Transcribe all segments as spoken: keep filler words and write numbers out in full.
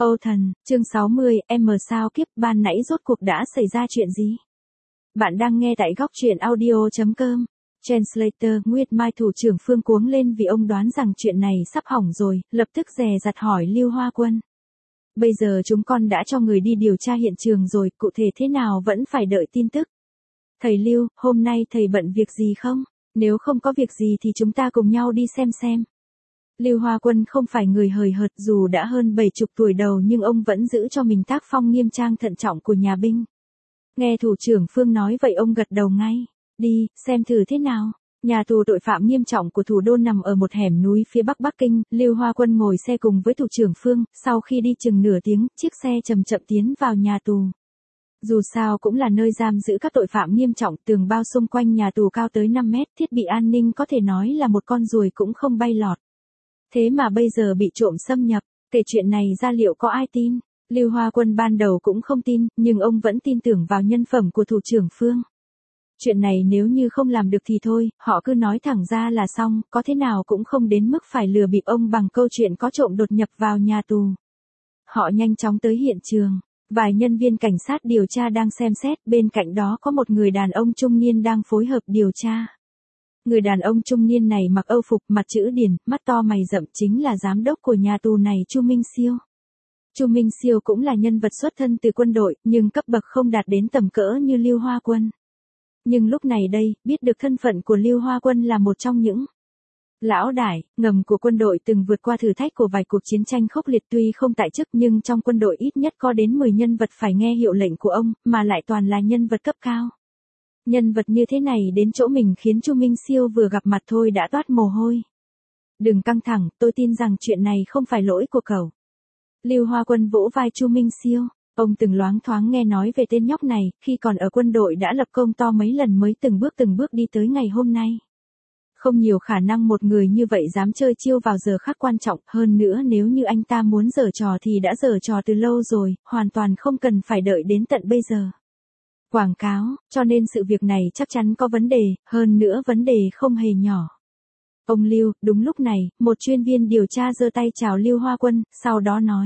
Âu Thần, chương sáu mươi, em sao kiếp, ban nãy rốt cuộc đã xảy ra chuyện gì? Bạn đang nghe tại góc truyện audio chấm com. Translator, Nguyệt Mai thủ trưởng Phương cuống lên vì ông đoán rằng chuyện này sắp hỏng rồi, lập tức dè dặt hỏi Lưu Hoa Quân. Bây giờ chúng con đã cho người đi điều tra hiện trường rồi, cụ thể thế nào vẫn phải đợi tin tức. Thầy Lưu, hôm nay thầy bận việc gì không? Nếu không có việc gì thì chúng ta cùng nhau đi xem xem. Lưu Hoa Quân không phải người hời hợt, dù đã hơn bảy chục tuổi đầu nhưng ông vẫn giữ cho mình tác phong nghiêm trang thận trọng của nhà binh. Nghe thủ trưởng Phương nói vậy ông gật đầu ngay. Đi, xem thử thế nào. Nhà tù tội phạm nghiêm trọng của thủ đô nằm ở một hẻm núi phía bắc Bắc Kinh. Lưu Hoa Quân ngồi xe cùng với thủ trưởng Phương, sau khi đi chừng nửa tiếng, chiếc xe chậm chậm tiến vào nhà tù. Dù sao cũng là nơi giam giữ các tội phạm nghiêm trọng, tường bao xung quanh nhà tù cao tới năm mét, thiết bị an ninh có thể nói là một con ruồi cũng không bay lọt. Thế mà bây giờ bị trộm xâm nhập, kể chuyện này ra liệu có ai tin? Lưu Hoa Quân ban đầu cũng không tin, nhưng ông vẫn tin tưởng vào nhân phẩm của thủ trưởng Phương. Chuyện này nếu như không làm được thì thôi, họ cứ nói thẳng ra là xong, có thế nào cũng không đến mức phải lừa bịp ông bằng câu chuyện có trộm đột nhập vào nhà tù. Họ nhanh chóng tới hiện trường, vài nhân viên cảnh sát điều tra đang xem xét, bên cạnh đó có một người đàn ông trung niên đang phối hợp điều tra. Người đàn ông trung niên này mặc âu phục, mặt chữ điển, mắt to mày rậm, chính là giám đốc của nhà tù này Chu Minh Siêu. Chu Minh Siêu cũng là nhân vật xuất thân từ quân đội, nhưng cấp bậc không đạt đến tầm cỡ như Lưu Hoa Quân. Nhưng lúc này đây, biết được thân phận của Lưu Hoa Quân là một trong những lão đại ngầm của quân đội từng vượt qua thử thách của vài cuộc chiến tranh khốc liệt, tuy không tại chức nhưng trong quân đội ít nhất có đến mười nhân vật phải nghe hiệu lệnh của ông, mà lại toàn là nhân vật cấp cao. Nhân vật như thế này đến chỗ mình khiến Chu Minh Siêu vừa gặp mặt thôi đã toát mồ hôi. Đừng căng thẳng, tôi tin rằng chuyện này không phải lỗi của cậu. Lưu Hoa Quân vỗ vai Chu Minh Siêu. Ông từng loáng thoáng nghe nói về tên nhóc này, khi còn ở quân đội đã lập công to mấy lần mới từng bước từng bước đi tới ngày hôm nay. Không nhiều khả năng một người như vậy dám chơi chiêu vào giờ khắc quan trọng, hơn nữa nếu như anh ta muốn giở trò thì đã giở trò từ lâu rồi, hoàn toàn không cần phải đợi đến tận bây giờ. Quảng cáo, cho nên sự việc này chắc chắn có vấn đề, hơn nữa vấn đề không hề nhỏ. Ông Lưu, đúng lúc này, một chuyên viên điều tra giơ tay chào Lưu Hoa Quân, sau đó nói.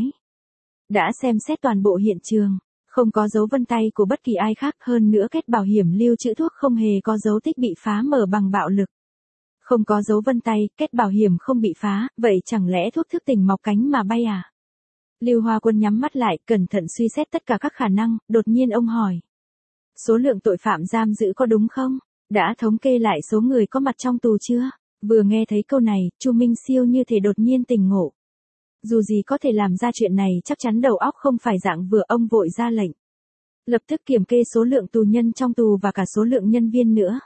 Đã xem xét toàn bộ hiện trường, không có dấu vân tay của bất kỳ ai khác, hơn nữa kết bảo hiểm lưu trữ thuốc không hề có dấu tích bị phá mở bằng bạo lực. Không có dấu vân tay, kết bảo hiểm không bị phá, vậy chẳng lẽ thuốc thức tỉnh mọc cánh mà bay à? Lưu Hoa Quân nhắm mắt lại, cẩn thận suy xét tất cả các khả năng, đột nhiên ông hỏi. Số lượng tội phạm giam giữ có đúng không? Đã thống kê lại số người có mặt trong tù chưa? Vừa nghe thấy câu này, Chu Minh Siêu như thể đột nhiên tỉnh ngộ. Dù gì có thể làm ra chuyện này chắc chắn đầu óc không phải dạng vừa, ông vội ra lệnh. Lập tức kiểm kê số lượng tù nhân trong tù và cả số lượng nhân viên nữa.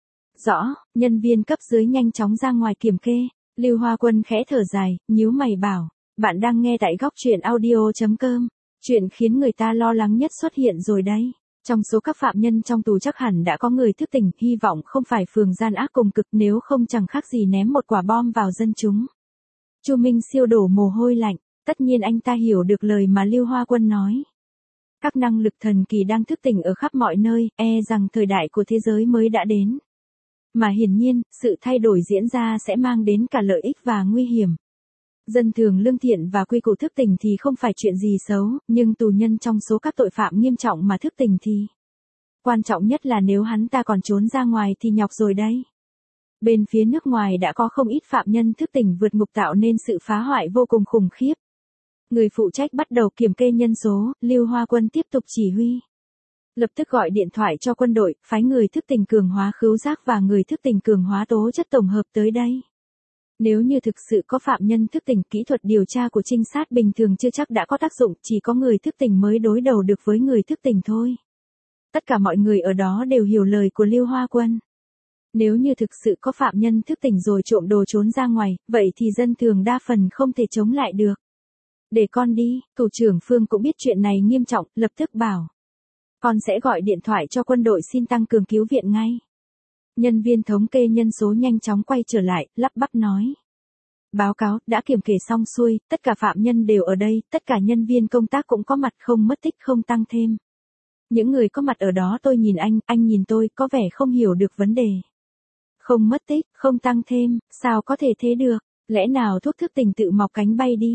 Rõ, nhân viên cấp dưới nhanh chóng ra ngoài kiểm kê. Lưu Hoa Quân khẽ thở dài, nhíu mày bảo. Bạn đang nghe tại góc truyện audio chấm com. Chuyện khiến người ta lo lắng nhất xuất hiện rồi đấy. Trong số các phạm nhân trong tù chắc hẳn đã có người thức tỉnh, hy vọng không phải phường gian ác cùng cực, nếu không chẳng khác gì ném một quả bom vào dân chúng. Chu Minh Siêu đổ mồ hôi lạnh, tất nhiên anh ta hiểu được lời mà Lưu Hoa Quân nói. Các năng lực thần kỳ đang thức tỉnh ở khắp mọi nơi, e rằng thời đại của thế giới mới đã đến. Mà hiển nhiên, sự thay đổi diễn ra sẽ mang đến cả lợi ích và nguy hiểm. Dân thường lương thiện và quy củ thức tỉnh thì không phải chuyện gì xấu, nhưng tù nhân trong số các tội phạm nghiêm trọng mà thức tỉnh thì... Quan trọng nhất là nếu hắn ta còn trốn ra ngoài thì nhọc rồi đấy. Bên phía nước ngoài đã có không ít phạm nhân thức tỉnh vượt ngục tạo nên sự phá hoại vô cùng khủng khiếp. Người phụ trách bắt đầu kiểm kê nhân số, Lưu Hoa Quân tiếp tục chỉ huy. Lập tức gọi điện thoại cho quân đội, phái người thức tỉnh cường hóa khứu giác và người thức tỉnh cường hóa tố chất tổng hợp tới đây. Nếu như thực sự có phạm nhân thức tỉnh, kỹ thuật điều tra của trinh sát bình thường chưa chắc đã có tác dụng, chỉ có người thức tỉnh mới đối đầu được với người thức tỉnh thôi. Tất cả mọi người ở đó đều hiểu lời của Lưu Hoa Quân. Nếu như thực sự có phạm nhân thức tỉnh rồi trộm đồ trốn ra ngoài, vậy thì dân thường đa phần không thể chống lại được. Để con đi, thủ trưởng Phương cũng biết chuyện này nghiêm trọng, lập tức bảo. Con sẽ gọi điện thoại cho quân đội xin tăng cường cứu viện ngay. Nhân viên thống kê nhân số nhanh chóng quay trở lại, lắp bắp nói. Báo cáo, đã kiểm kê xong xuôi, tất cả phạm nhân đều ở đây, tất cả nhân viên công tác cũng có mặt, không mất tích, không tăng thêm. Những người có mặt ở đó tôi nhìn anh, anh nhìn tôi, có vẻ không hiểu được vấn đề. Không mất tích, không tăng thêm, sao có thể thế được, lẽ nào thuốc thức tỉnh tự mọc cánh bay đi?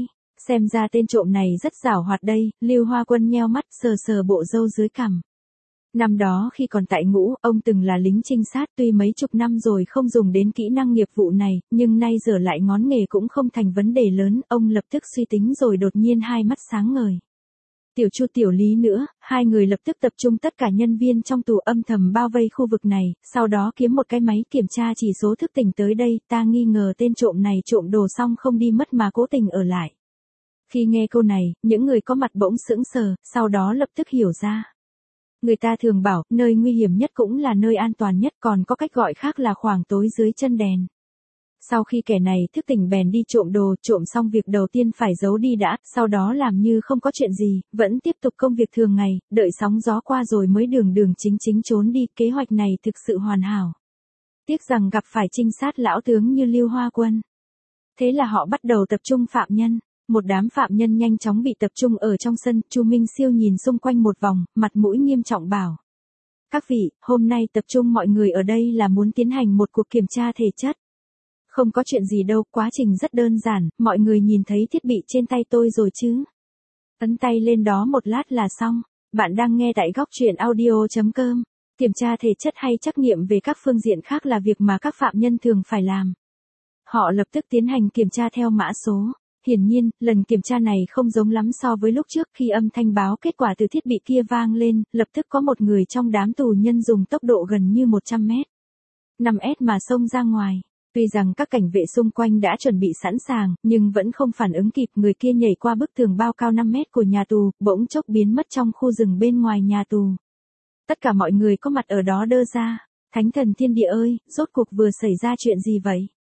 Xem ra tên trộm này rất giảo hoạt đây, Lưu Hoa Quân nheo mắt sờ sờ bộ râu dưới cằm. Năm đó khi còn tại ngũ, ông từng là lính trinh sát, tuy mấy chục năm rồi không dùng đến kỹ năng nghiệp vụ này, nhưng nay giờ lại ngón nghề cũng không thành vấn đề lớn, ông lập tức suy tính rồi đột nhiên hai mắt sáng ngời. Tiểu Chu tiểu Lý nữa, hai người lập tức tập trung tất cả nhân viên trong tù âm thầm bao vây khu vực này, sau đó kiếm một cái máy kiểm tra chỉ số thức tỉnh tới đây, ta nghi ngờ tên trộm này trộm đồ xong không đi mất mà cố tình ở lại. Khi nghe câu này, những người có mặt bỗng sững sờ, sau đó lập tức hiểu ra. Người ta thường bảo, nơi nguy hiểm nhất cũng là nơi an toàn nhất, còn có cách gọi khác là khoảng tối dưới chân đèn. Sau khi kẻ này thức tỉnh bèn đi trộm đồ, trộm xong việc đầu tiên phải giấu đi đã, sau đó làm như không có chuyện gì, vẫn tiếp tục công việc thường ngày, đợi sóng gió qua rồi mới đường đường chính chính trốn đi, kế hoạch này thực sự hoàn hảo. Tiếc rằng gặp phải trinh sát lão tướng như Lưu Hoa Quân. Thế là họ bắt đầu tập trung phạm nhân. Một đám phạm nhân nhanh chóng bị tập trung ở trong sân, Chu Minh Siêu nhìn xung quanh một vòng, mặt mũi nghiêm trọng bảo. Các vị, hôm nay tập trung mọi người ở đây là muốn tiến hành một cuộc kiểm tra thể chất. Không có chuyện gì đâu, quá trình rất đơn giản, mọi người nhìn thấy thiết bị trên tay tôi rồi chứ. Ấn tay lên đó một lát là xong. Bạn đang nghe tại góc truyện audio chấm com. Kiểm tra thể chất hay trắc nghiệm về các phương diện khác là việc mà các phạm nhân thường phải làm. Họ lập tức tiến hành kiểm tra theo mã số. Hiển nhiên, lần kiểm tra này không giống lắm so với lúc trước, khi âm thanh báo kết quả từ thiết bị kia vang lên, lập tức có một người trong đám tù nhân dùng tốc độ gần như một trăm mét, năm mét mà xông ra ngoài. Tuy rằng các cảnh vệ xung quanh đã chuẩn bị sẵn sàng, nhưng vẫn không phản ứng kịp, người kia nhảy qua bức tường bao cao năm mét của nhà tù, bỗng chốc biến mất trong khu rừng bên ngoài nhà tù. Tất cả mọi người có mặt ở đó đơ ra. Thánh thần thiên địa ơi, rốt cuộc vừa xảy ra chuyện gì vậy?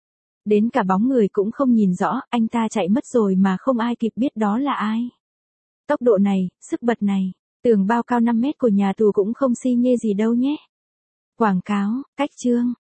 Đến cả bóng người cũng không nhìn rõ, anh ta chạy mất rồi mà không ai kịp biết đó là ai. Tốc độ này, sức bật này, tường bao cao năm mét của nhà tù cũng không si nhê gì đâu nhé. Quảng cáo, cách chương.